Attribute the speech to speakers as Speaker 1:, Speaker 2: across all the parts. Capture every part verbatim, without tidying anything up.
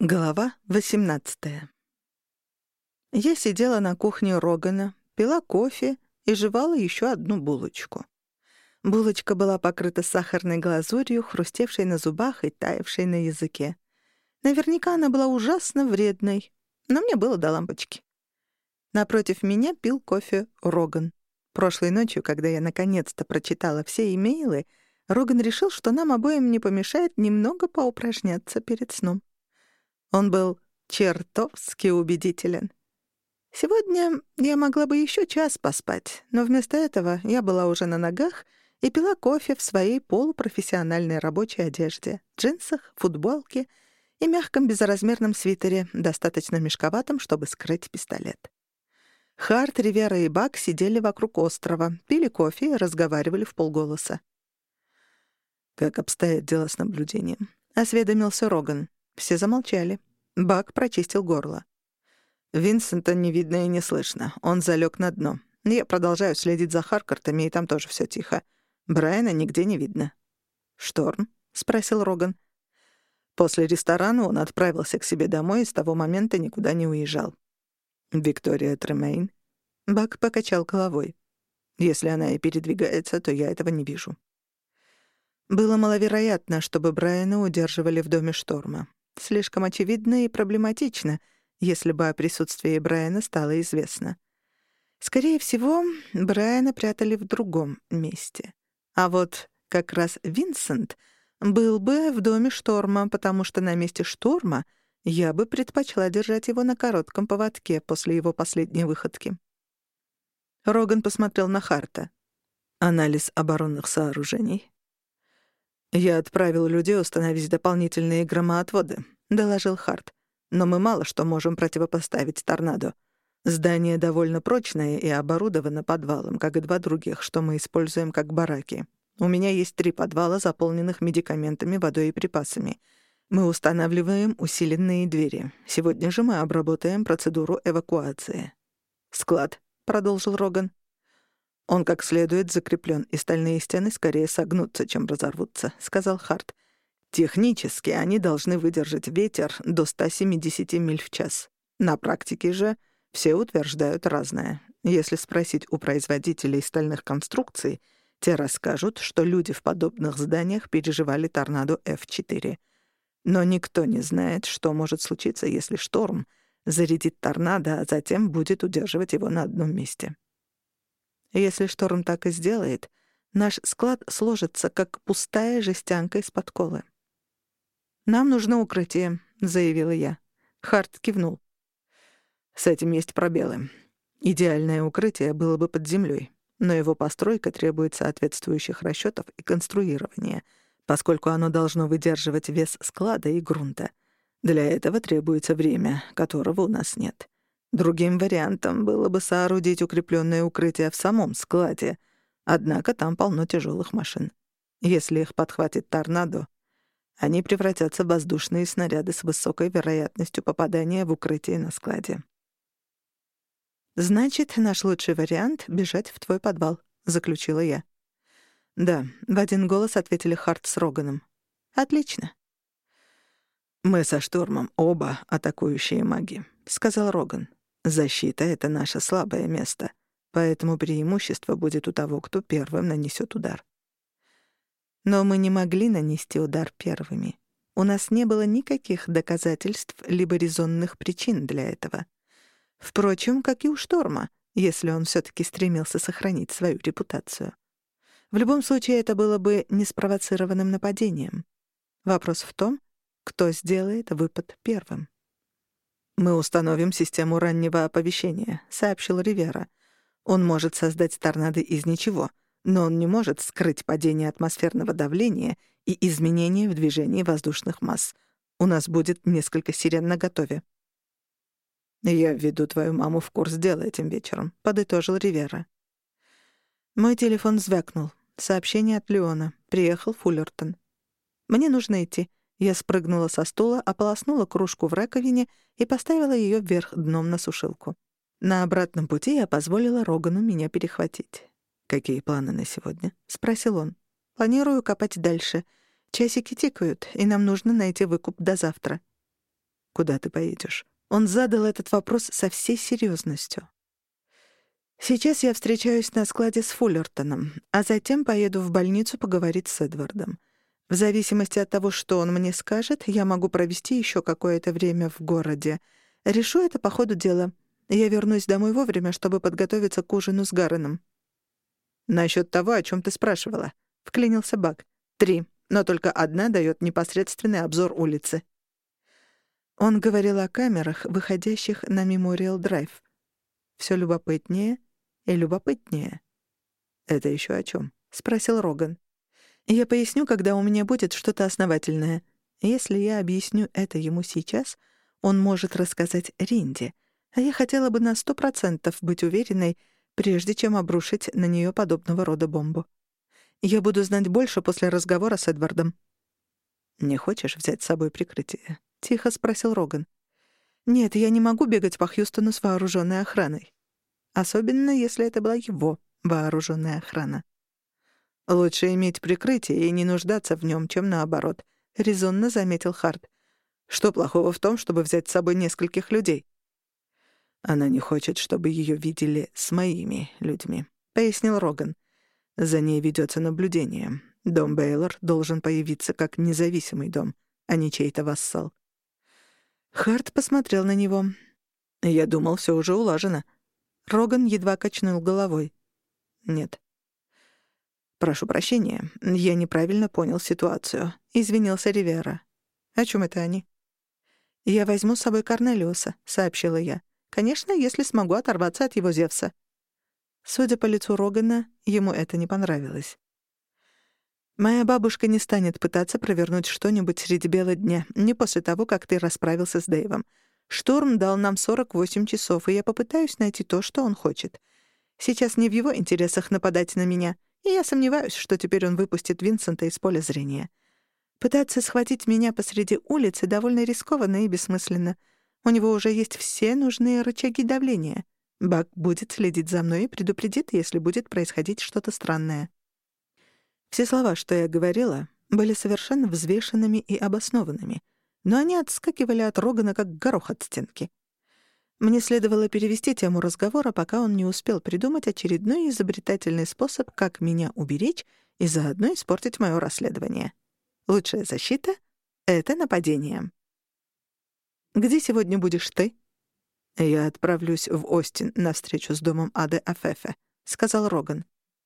Speaker 1: Глава восемнадцатая. Я сидела на кухне Рогана, пила кофе и жевала еще одну булочку. Булочка была покрыта сахарной глазурью, хрустевшей на зубах и таявшей на языке. Наверняка она была ужасно вредной, но мне было до лампочки. Напротив меня пил кофе Роган. Прошлой ночью, когда я наконец-то прочитала все имейлы, Роган решил, что нам обоим не помешает немного поупражняться перед сном. Он был чертовски убедителен. Сегодня я могла бы еще час поспать, но вместо этого я была уже на ногах и пила кофе в своей полупрофессиональной рабочей одежде, джинсах, футболке и мягком безразмерном свитере, достаточно мешковатом, чтобы скрыть пистолет. Харт, Ривера и Бак сидели вокруг острова, пили кофе и разговаривали вполголоса. «Как обстоит дело с наблюдением?» — осведомился Роган. Все замолчали. Бак прочистил горло. Винсента не видно и не слышно. Он залег на дно. Я продолжаю следить за Харкартами, и там тоже все тихо. Брайана нигде не видно. «Шторм?» — спросил Роган. После ресторана он отправился к себе домой и с того момента никуда не уезжал. «Виктория Тремейн?» Бак покачал головой. «Если она и передвигается, то я этого не вижу». Было маловероятно, чтобы Брайана удерживали в доме Шторма. Слишком очевидно и проблематично, если бы о присутствии Брайана стало известно. Скорее всего, Брайана прятали в другом месте. А вот как раз Винсент был бы в доме Шторма, потому что на месте Шторма я бы предпочла держать его на коротком поводке после его последней выходки. Роган посмотрел на Харта. «Анализ оборонных сооружений». «Я отправил людей установить дополнительные громоотводы», — доложил Харт. «Но мы мало что можем противопоставить торнадо. Здание довольно прочное и оборудовано подвалом, как и два других, что мы используем как бараки. У меня есть три подвала, заполненных медикаментами, водой и припасами. Мы устанавливаем усиленные двери. Сегодня же мы обработаем процедуру эвакуации». «Склад», — продолжил Роган. «Он как следует закреплен, и стальные стены скорее согнутся, чем разорвутся», — сказал Харт. «Технически они должны выдержать ветер до ста семидесяти миль в час. На практике же все утверждают разное. Если спросить у производителей стальных конструкций, те расскажут, что люди в подобных зданиях переживали торнадо эф четыре. Но никто не знает, что может случиться, если шторм зарядит торнадо, а затем будет удерживать его на одном месте. Если шторм так и сделает, наш склад сложится, как пустая жестянка из-под колы. «Нам нужно укрытие», — заявила я. Харт кивнул. «С этим есть пробелы. Идеальное укрытие было бы под землей, но его постройка требует соответствующих расчетов и конструирования, поскольку оно должно выдерживать вес склада и грунта. Для этого требуется время, которого у нас нет. Другим вариантом было бы соорудить укрепленное укрытие в самом складе, однако там полно тяжелых машин. Если их подхватит торнадо, они превратятся в воздушные снаряды с высокой вероятностью попадания в укрытие на складе». «Значит, наш лучший вариант — бежать в твой подвал», — заключила я. «Да», — в один голос ответили Харт с Роганом. «Отлично». «Мы со Штормом оба атакующие маги», — сказал Роган. «Защита — это наше слабое место, поэтому преимущество будет у того, кто первым нанесет удар». Но мы не могли нанести удар первыми. У нас не было никаких доказательств либо резонных причин для этого. Впрочем, как и у Шторма, если он все-таки стремился сохранить свою репутацию. В любом случае, это было бы неспровоцированным нападением. Вопрос в том, кто сделает выпад первым. «Мы установим систему раннего оповещения», — сообщил Ривера. «Он может создать торнадо из ничего, но он не может скрыть падение атмосферного давления и изменения в движении воздушных масс. У нас будет несколько сирен наготове». «Я введу твою маму в курс дела этим вечером», — подытожил Ривера. Мой телефон звякнул. Сообщение от Леона. Приехал Фуллертон. «Мне нужно идти». Я спрыгнула со стула, ополоснула кружку в раковине и поставила ее вверх дном на сушилку. На обратном пути я позволила Рогану меня перехватить. «Какие планы на сегодня?» — спросил он. «Планирую копать дальше. Часики тикают, и нам нужно найти выкуп до завтра». «Куда ты поедешь?» Он задал этот вопрос со всей серьезностью. «Сейчас я встречаюсь на складе с Фуллертоном, а затем поеду в больницу поговорить с Эдвардом. В зависимости от того, что он мне скажет, я могу провести еще какое-то время в городе. Решу это по ходу дела. Я вернусь домой вовремя, чтобы подготовиться к ужину с Гарреном». «Насчет того, о чем ты спрашивала», — вклинился Бак. «Три, но только одна дает непосредственный обзор улицы». Он говорил о камерах, выходящих на Мемориал-драйв. Все любопытнее и любопытнее. «Это еще о чем?» — спросил Роган. «Я поясню, когда у меня будет что-то основательное. Если я объясню это ему сейчас, он может рассказать Ринде, а я хотела бы на сто процентов быть уверенной, прежде чем обрушить на нее подобного рода бомбу. Я буду знать больше после разговора с Эдвардом». «Не хочешь взять с собой прикрытие?» — тихо спросил Роган. «Нет, я не могу бегать по Хьюстону с вооруженной охраной. Особенно, если это была его вооруженная охрана». «Лучше иметь прикрытие и не нуждаться в нем, чем наоборот», — резонно заметил Харт. «Что плохого в том, чтобы взять с собой нескольких людей?» «Она не хочет, чтобы ее видели с моими людьми», — пояснил Роган. «За ней ведется наблюдение. Дом Бейлор должен появиться как независимый дом, а не чей-то вассал». Харт посмотрел на него. «Я думал, все уже улажено». Роган едва качнул головой. «Нет». «Прошу прощения, я неправильно понял ситуацию», — извинился Ривера. «О чем это они?» «Я возьму с собой Корнелиуса», — сообщила я. «Конечно, если смогу оторваться от его Зевса». Судя по лицу Рогана, ему это не понравилось. «Моя бабушка не станет пытаться провернуть что-нибудь среди бела дня, не после того, как ты расправился с Дэйвом. Шторм дал нам сорок восемь часов, и я попытаюсь найти то, что он хочет. Сейчас не в его интересах нападать на меня, и я сомневаюсь, что теперь он выпустит Винсента из поля зрения. Пытаться схватить меня посреди улицы довольно рискованно и бессмысленно. У него уже есть все нужные рычаги давления. Бак будет следить за мной и предупредит, если будет происходить что-то странное». Все слова, что я говорила, были совершенно взвешенными и обоснованными, но они отскакивали от Рогана, как горох от стенки. Мне следовало перевести тему разговора, пока он не успел придумать очередной изобретательный способ, как меня уберечь и заодно испортить мое расследование. Лучшая защита — это нападение. «Где сегодня будешь ты?» «Я отправлюсь в Остин на встречу с домом Ады Афефе», — сказал Роган.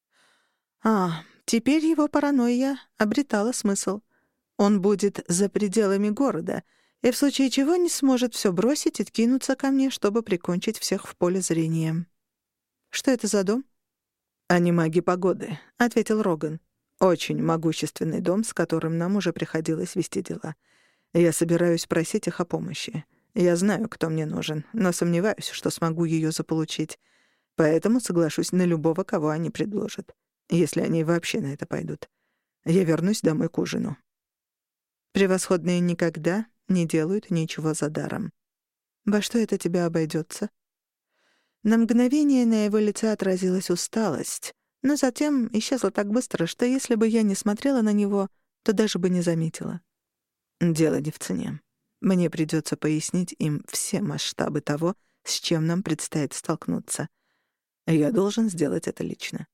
Speaker 1: А, теперь его паранойя обретала смысл. Он будет за пределами города и в случае чего не сможет все бросить и кинуться ко мне, чтобы прикончить всех в поле зрения. «Что это за дом?» «Они маги погоды», — ответил Роган. «Очень могущественный дом, с которым нам уже приходилось вести дела. Я собираюсь просить их о помощи. Я знаю, кто мне нужен, но сомневаюсь, что смогу ее заполучить. Поэтому соглашусь на любого, кого они предложат, если они вообще на это пойдут. Я вернусь домой к ужину». Превосходные никогда не делают ничего за даром. «Во что это тебя обойдется?» На мгновение на его лице отразилась усталость, но затем исчезла так быстро, что если бы я не смотрела на него, то даже бы не заметила. «Дело не в цене. Мне придется пояснить им все масштабы того, с чем нам предстоит столкнуться. Я должен сделать это лично».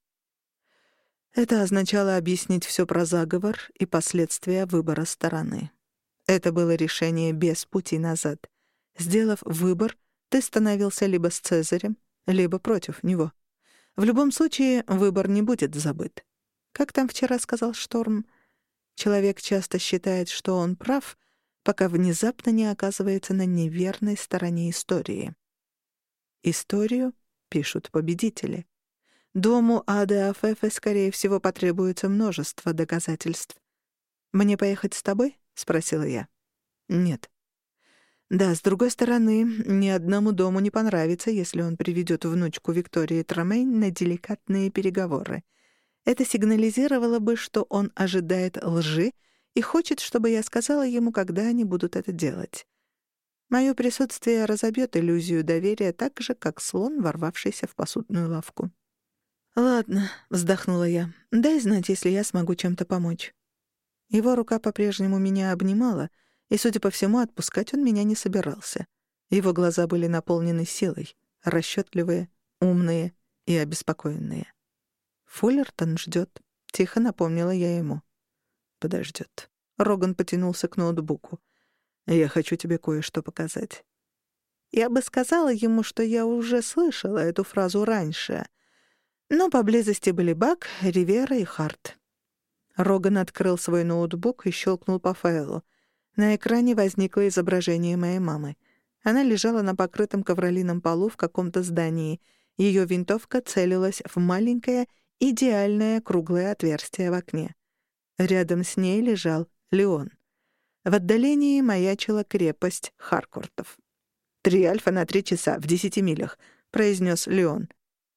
Speaker 1: Это означало объяснить все про заговор и последствия выбора стороны. Это было решение без пути назад. Сделав выбор, ты становился либо с Цезарем, либо против него. В любом случае, выбор не будет забыт. Как там вчера сказал Шторм? Человек часто считает, что он прав, пока внезапно не оказывается на неверной стороне истории. Историю пишут победители. Дому Ады Афефе, скорее всего, потребуется множество доказательств. «Мне поехать с тобой?» — спросила я. «Нет». Да, с другой стороны, ни одному дому не понравится, если он приведет внучку Виктории Тромейн на деликатные переговоры. Это сигнализировало бы, что он ожидает лжи и хочет, чтобы я сказала ему, когда они будут это делать. Мое присутствие разобьет иллюзию доверия так же, как слон, ворвавшийся в посудную лавку. «Ладно», — вздохнула я, — «дай знать, если я смогу чем-то помочь». Его рука по-прежнему меня обнимала, и, судя по всему, отпускать он меня не собирался. Его глаза были наполнены силой, расчетливые, умные и обеспокоенные. «Фуллертон ждет», — тихо напомнила я ему. «Подождет». Роган потянулся к ноутбуку. «Я хочу тебе кое-что показать». Я бы сказала ему, что я уже слышала эту фразу раньше, но поблизости были Бак, Ривера и Харт. Роган открыл свой ноутбук и щелкнул по файлу. На экране возникло изображение моей мамы. Она лежала на покрытом ковролином полу в каком-то здании. Ее винтовка целилась в маленькое, идеальное круглое отверстие в окне. Рядом с ней лежал Леон. В отдалении маячила крепость Харкортов. «Три альфа на три часа, в десяти милях», — произнес Леон.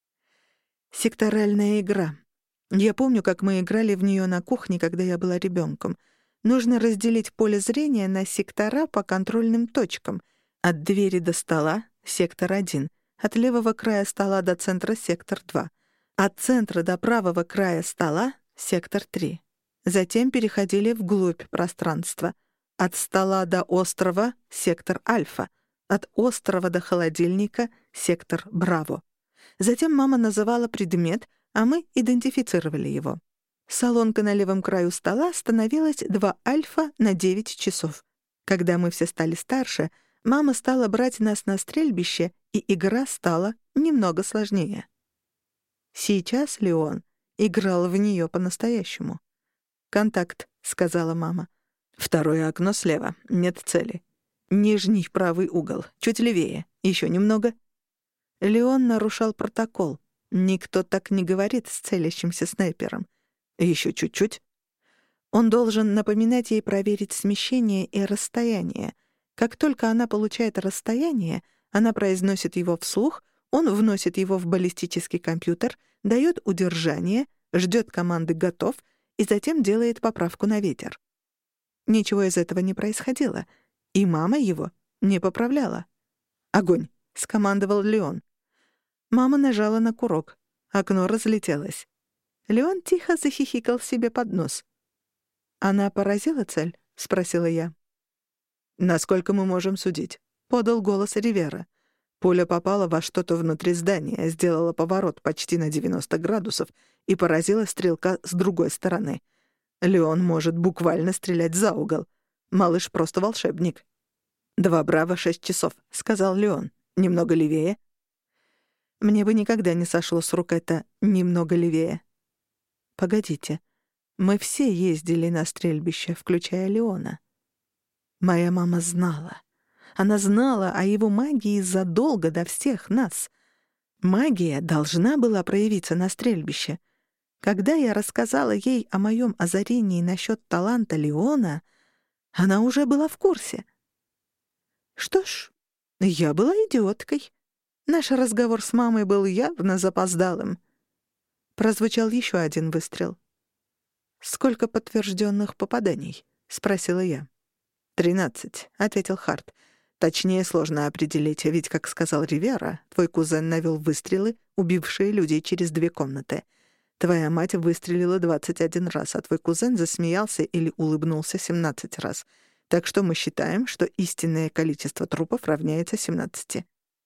Speaker 1: Секторальная игра. Я помню, как мы играли в нее на кухне, когда я была ребенком. Нужно разделить поле зрения на сектора по контрольным точкам. От двери до стола — сектор один, от левого края стола до центра — сектор два, от центра до правого края стола — сектор три. Затем переходили вглубь пространства. От стола до острова — сектор Альфа, от острова до холодильника — сектор Браво. Затем мама называла предмет, а мы идентифицировали его. Солонка на левом краю стола становилась два альфа на девять часов. Когда мы все стали старше, мама стала брать нас на стрельбище, и игра стала немного сложнее. Сейчас Леон играл в нее по-настоящему. «Контакт», — сказала мама. «Второе окно слева. Нет цели. Нижний правый угол. Чуть левее. Еще немного». Леон нарушал протокол. Никто так не говорит с целящимся снайпером. Еще чуть-чуть. Он должен напоминать ей проверить смещение и расстояние. Как только она получает расстояние, она произносит его вслух, он вносит его в баллистический компьютер, дает удержание, ждет команды «готов» и затем делает поправку на ветер. Ничего из этого не происходило, и мама его не поправляла. «Огонь!» — скомандовал Леон. Мама нажала на курок. Окно разлетелось. Леон тихо захихикал себе под нос. «Она поразила цель?» — спросила я. «Насколько мы можем судить?» — подал голос Ривера. Пуля попала во что-то внутри здания, сделала поворот почти на девяносто градусов и поразила стрелка с другой стороны. Леон может буквально стрелять за угол. Малыш просто волшебник. «Два браво, шесть часов», — сказал Леон. «Немного левее». Мне бы никогда не сошло с рук это «немного левее». Погодите, мы все ездили на стрельбище, включая Леона. Моя мама знала. Она знала о его магии задолго до всех нас. Магия должна была проявиться на стрельбище. Когда я рассказала ей о моем озарении насчет таланта Леона, она уже была в курсе. Что ж, я была идиоткой. Наш разговор с мамой был явно запоздалым. Прозвучал еще один выстрел. «Сколько подтвержденных попаданий?» — спросила я. «Тринадцать», — ответил Харт. «Точнее сложно определить, ведь, как сказал Ривера, твой кузен навел выстрелы, убившие людей через две комнаты. Твоя мать выстрелила двадцать один раз, а твой кузен засмеялся или улыбнулся семнадцать раз. Так что мы считаем, что истинное количество трупов равняется семнадцати».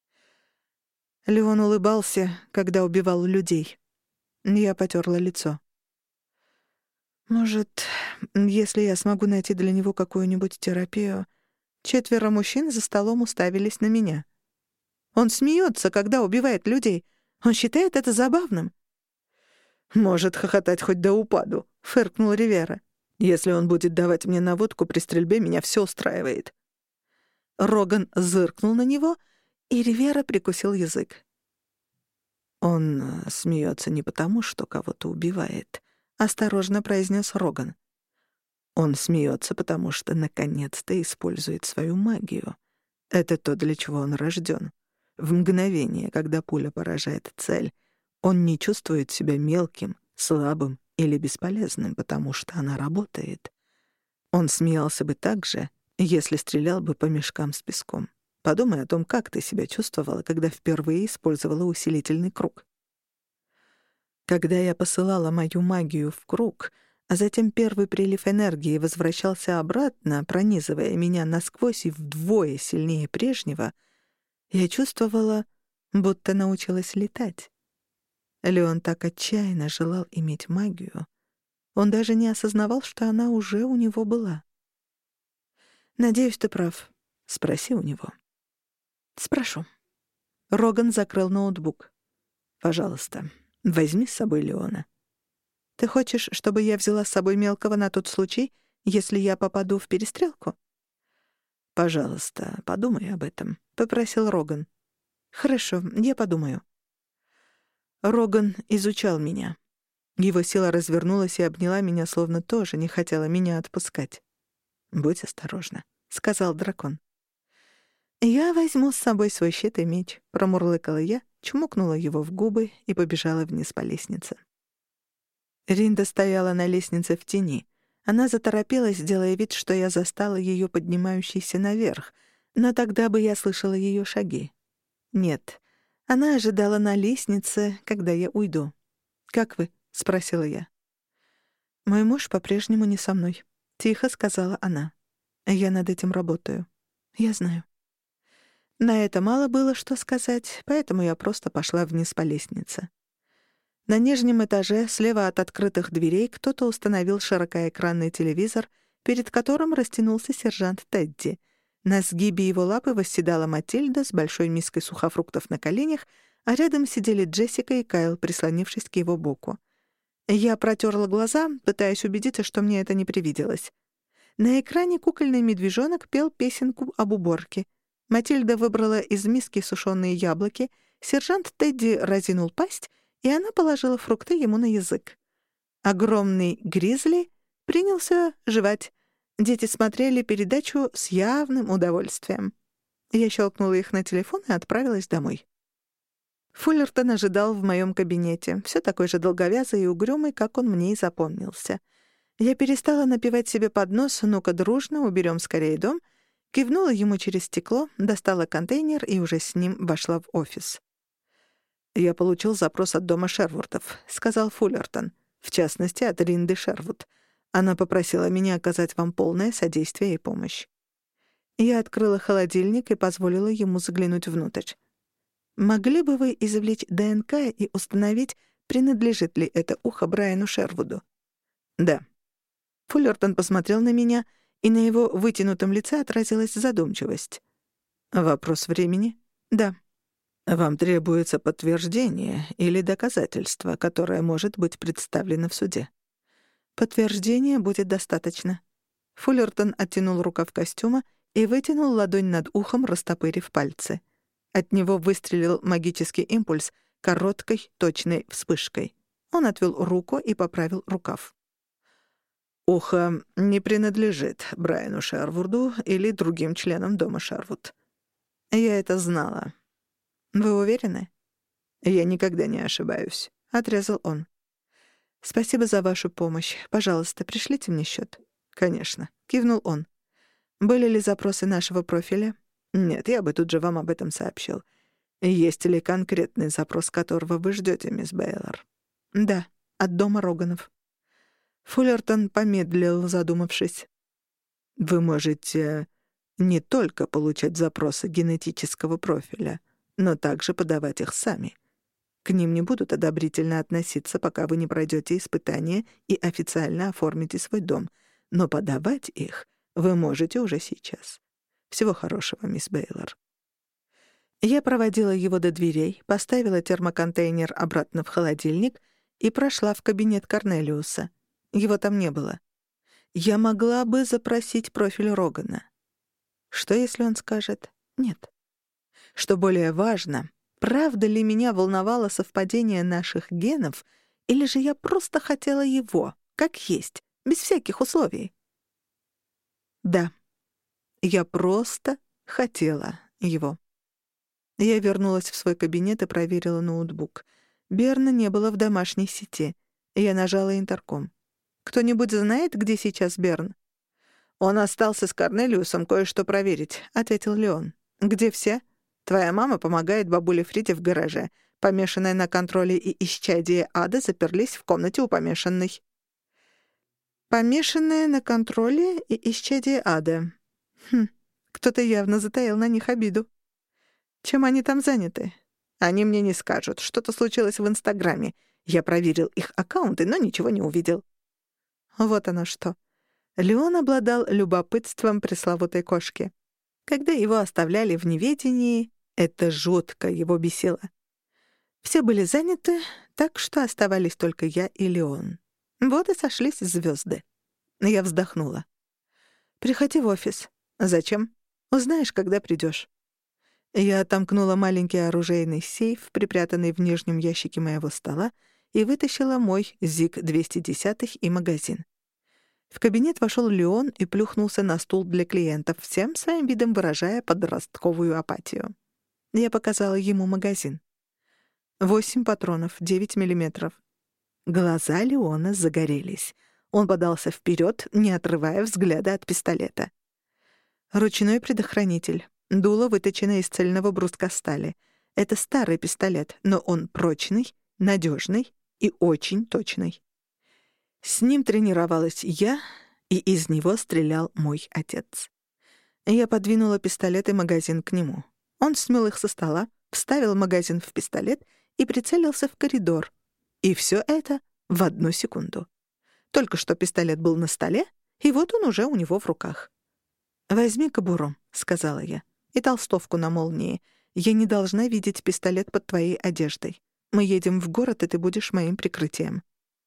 Speaker 1: Леон улыбался, когда убивал людей. Я потёрла лицо. «Может, если я смогу найти для него какую-нибудь терапию...» Четверо мужчин за столом уставились на меня. «Он смеется, когда убивает людей. Он считает это забавным». «Может хохотать хоть до упаду», — фыркнул Ривера. «Если он будет давать мне наводку при стрельбе, меня всё устраивает». Роган зыркнул на него, и Ривера прикусил язык. «Он смеется не потому, что кого-то убивает», — осторожно произнес Роган. «Он смеется, потому что наконец-то использует свою магию. Это то, для чего он рожден. В мгновение, когда пуля поражает цель, он не чувствует себя мелким, слабым или бесполезным, потому что она работает. Он смеялся бы так же, если стрелял бы по мешкам с песком. Подумай о том, как ты себя чувствовала, когда впервые использовала усилительный круг». Когда я посылала мою магию в круг, А затем первый прилив энергии возвращался обратно, пронизывая меня насквозь и вдвое сильнее прежнего, я чувствовала, будто научилась летать. Леон так отчаянно желал иметь магию. Он даже не осознавал, что она уже у него была. «Надеюсь, ты прав. Спроси у него». «Спрошу». Роган закрыл ноутбук. «Пожалуйста, возьми с собой Леона». «Ты хочешь, чтобы я взяла с собой мелкого на тот случай, если я попаду в перестрелку?» «Пожалуйста, подумай об этом», — попросил Роган. «Хорошо, я подумаю». Роган изучал меня. Его сила развернулась и обняла меня, словно тоже не хотела меня отпускать. «Будь осторожна», — сказал дракон. «Я возьму с собой свой щит и меч», — промурлыкала я, чмокнула его в губы и побежала вниз по лестнице. Ринда стояла на лестнице в тени. Она заторопилась, делая вид, что я застала ее поднимающейся наверх, но тогда бы я слышала ее шаги. Нет, она ожидала на лестнице, когда я уйду. «Как вы?» — спросила я. «Мой муж по-прежнему не со мной», — тихо сказала она. «Я над этим работаю. Я знаю». На это мало было что сказать, поэтому я просто пошла вниз по лестнице. На нижнем этаже, слева от открытых дверей, кто-то установил широкоэкранный телевизор, перед которым растянулся сержант Тедди. На сгибе его лапы восседала Матильда с большой миской сухофруктов на коленях, а рядом сидели Джессика и Кайл, прислонившись к его боку. Я протерла глаза, пытаясь убедиться, что мне это не привиделось. На экране кукольный медвежонок пел песенку об уборке. Матильда выбрала из миски сушеные яблоки, сержант Тедди разинул пасть, и она положила фрукты ему на язык. Огромный гризли принялся жевать. Дети смотрели передачу с явным удовольствием. Я щелкнула их на телефон и отправилась домой. Фуллертон ожидал в моем кабинете, все такой же долговязый и угрюмый, как он мне и запомнился. Я перестала напевать себе под нос «Ну-ка, дружно, уберем скорее дом», кивнула ему через стекло, достала контейнер и уже с ним вошла в офис. «Я получил запрос от дома Шервудов», — сказал Фуллертон, в частности, от Ринды Шервуд. Она попросила меня оказать вам полное содействие и помощь. Я открыла холодильник и позволила ему заглянуть внутрь. «Могли бы вы извлечь ДНК и установить, принадлежит ли это ухо Брайану Шервуду?» «Да». Фуллертон посмотрел на меня, и на его вытянутом лице отразилась задумчивость. «Вопрос времени?» «Да». «Вам требуется подтверждение или доказательство, которое может быть представлено в суде?» «Подтверждения будет достаточно». Фуллертон оттянул рукав костюма и вытянул ладонь над ухом, растопырив пальцы. От него выстрелил магический импульс короткой, точной вспышкой. Он отвел руку и поправил рукав. «Ухо не принадлежит Брайану Шервуду или другим членам дома Шервуд. Я это знала». «Вы уверены?» «Я никогда не ошибаюсь», — отрезал он. «Спасибо за вашу помощь. Пожалуйста, пришлите мне счет». «Конечно», — кивнул он. «Были ли запросы нашего профиля?» «Нет, я бы тут же вам об этом сообщил. Есть ли конкретный запрос, которого вы ждете, мисс Бейлор?» «Да, от дома Роганов». Фуллертон помедлил, задумавшись. «Вы можете не только получать запросы генетического профиля, но также подавать их сами. К ним не будут одобрительно относиться, пока вы не пройдете испытания и официально оформите свой дом, но подавать их вы можете уже сейчас. Всего хорошего, мисс Бейлор». Я проводила его до дверей, поставила термоконтейнер обратно в холодильник и прошла в кабинет Корнелиуса. Его там не было. Я могла бы запросить профиль Рогана. Что, если он скажет «нет»? Что более важно, правда ли меня волновало совпадение наших генов, или же я просто хотела его, как есть, без всяких условий? Да, я просто хотела его. Я вернулась в свой кабинет и проверила ноутбук. Берна не было в домашней сети. Я нажала интерком. «Кто-нибудь знает, где сейчас Берн?» «Он остался с Корнелиусом кое-что проверить», — ответил Леон. «Где все?» «Твоя мама помогает бабуле Фриде в гараже. Помешанная на контроле и исчадие ада заперлись в комнате у помешанной». Помешанные на контроле и исчадие ада. Хм, кто-то явно затаил на них обиду. Чем они там заняты? Они мне не скажут. Что-то случилось в Инстаграме. Я проверил их аккаунты, но ничего не увидел. Вот оно что. Леон обладал любопытством пресловутой кошки. Когда его оставляли в неведении, это жутко его бесило. Все были заняты, так что оставались только я и Леон. Вот и сошлись звезды. Я вздохнула. «Приходи в офис». «Зачем?» «Узнаешь, когда придешь». Я отомкнула маленький оружейный сейф, припрятанный в нижнем ящике моего стола, и вытащила мой зиг двести десять и магазин. В кабинет вошел Леон и плюхнулся на стул для клиентов, всем своим видом выражая подростковую апатию. Я показала ему магазин. Восемь патронов, девять миллиметров. Глаза Леона загорелись. Он подался вперед, не отрывая взгляда от пистолета. Ручной предохранитель. Дуло выточено из цельного бруска стали. Это старый пистолет, но он прочный, надежный и очень точный. С ним тренировалась я, и из него стрелял мой отец. Я подвинула пистолет и магазин к нему. Он смел их со стола, вставил магазин в пистолет и прицелился в коридор. И все это в одну секунду. Только что пистолет был на столе, и вот он уже у него в руках. «Возьми кобуру», — сказала я, — «и толстовку на молнии. Я не должна видеть пистолет под твоей одеждой. Мы едем в город, и ты будешь моим прикрытием».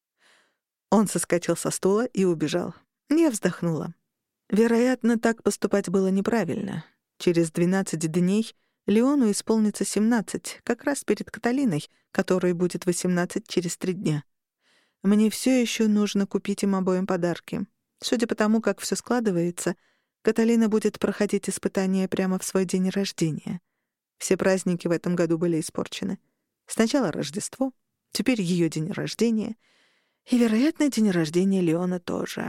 Speaker 1: Он соскочил со стула и убежал. Я вздохнула. Вероятно, так поступать было неправильно. Через двенадцать дней Леону исполнится семнадцать, как раз перед Каталиной, которой будет восемнадцать через три дня. Мне все еще нужно купить им обоим подарки. Судя по тому, как все складывается, Каталина будет проходить испытания прямо в свой день рождения. Все праздники в этом году были испорчены. Сначала Рождество, теперь ее день рождения — и, вероятно, день рождения Леона тоже.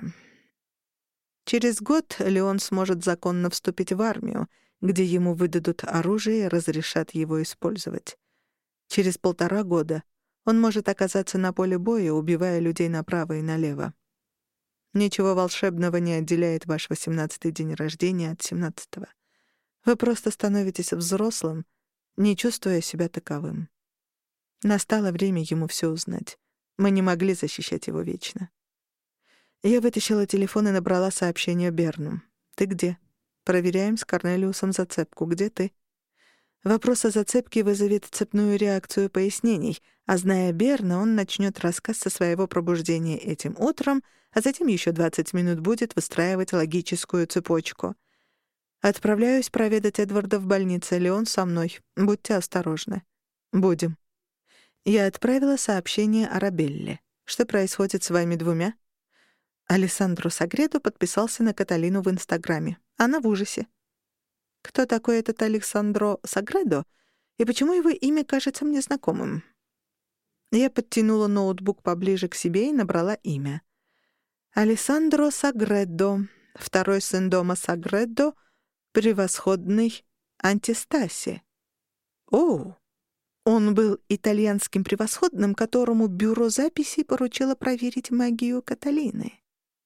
Speaker 1: Через год Леон сможет законно вступить в армию, где ему выдадут оружие и разрешат его использовать. Через полтора года он может оказаться на поле боя, убивая людей направо и налево. Ничего волшебного не отделяет ваш восемнадцатый день рождения от семнадцатого. Вы просто становитесь взрослым, не чувствуя себя таковым. Настало время ему все узнать. Мы не могли защищать его вечно. Я вытащила телефон и набрала сообщение Берну. «Ты где?» «Проверяем с Корнелиусом зацепку. Где ты?» Вопрос о зацепке вызовет цепную реакцию пояснений, а зная Берна, он начнет рассказ со своего пробуждения этим утром, а затем еще двадцать минут будет выстраивать логическую цепочку. «Отправляюсь проведать Эдварда в больнице. Леон со мной. Будьте осторожны». «Будем». Я отправила сообщение Арабелле. «Что происходит с вами двумя?» Алессандро Сагредо подписался на Каталину в Инстаграме. Она в ужасе. Кто такой этот Алессандро Сагредо и почему его имя кажется мне знакомым? Я подтянула ноутбук поближе к себе и набрала имя. Алессандро Сагредо, второй сын дома Сагредо, превосходный Антистаси. Оу! Он был итальянским превосходным, которому бюро записей поручило проверить магию Каталины.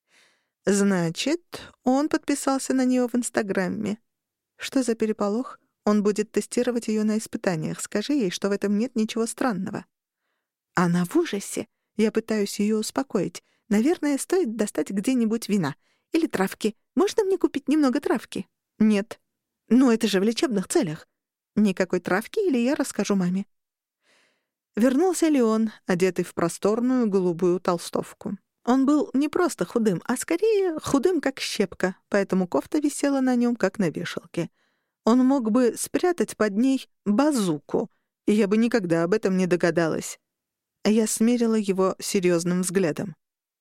Speaker 1: Значит, он подписался на нее в Инстаграме. Что за переполох? Он будет тестировать ее на испытаниях. Скажи ей, что в этом нет ничего странного. Она в ужасе. Я пытаюсь ее успокоить. Наверное, стоит достать где-нибудь вина. Или травки. Можно мне купить немного травки? Нет. Ну, это же в лечебных целях. Никакой травки, или я расскажу маме. Вернулся Леон, одетый в просторную голубую толстовку. Он был не просто худым, а скорее худым, как щепка, поэтому кофта висела на нем, как на вешалке. Он мог бы спрятать под ней базуку, и я бы никогда об этом не догадалась. Я смерила его серьезным взглядом.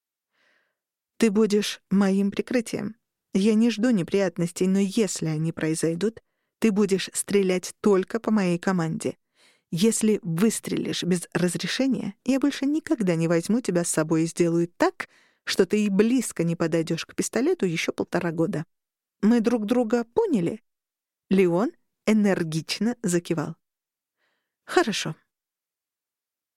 Speaker 1: «Ты будешь моим прикрытием. Я не жду неприятностей, но если они произойдут, ты будешь стрелять только по моей команде. Если выстрелишь без разрешения, я больше никогда не возьму тебя с собой и сделаю так, что ты и близко не подойдешь к пистолету еще полтора года. Мы друг друга поняли?» Леон энергично закивал. «Хорошо.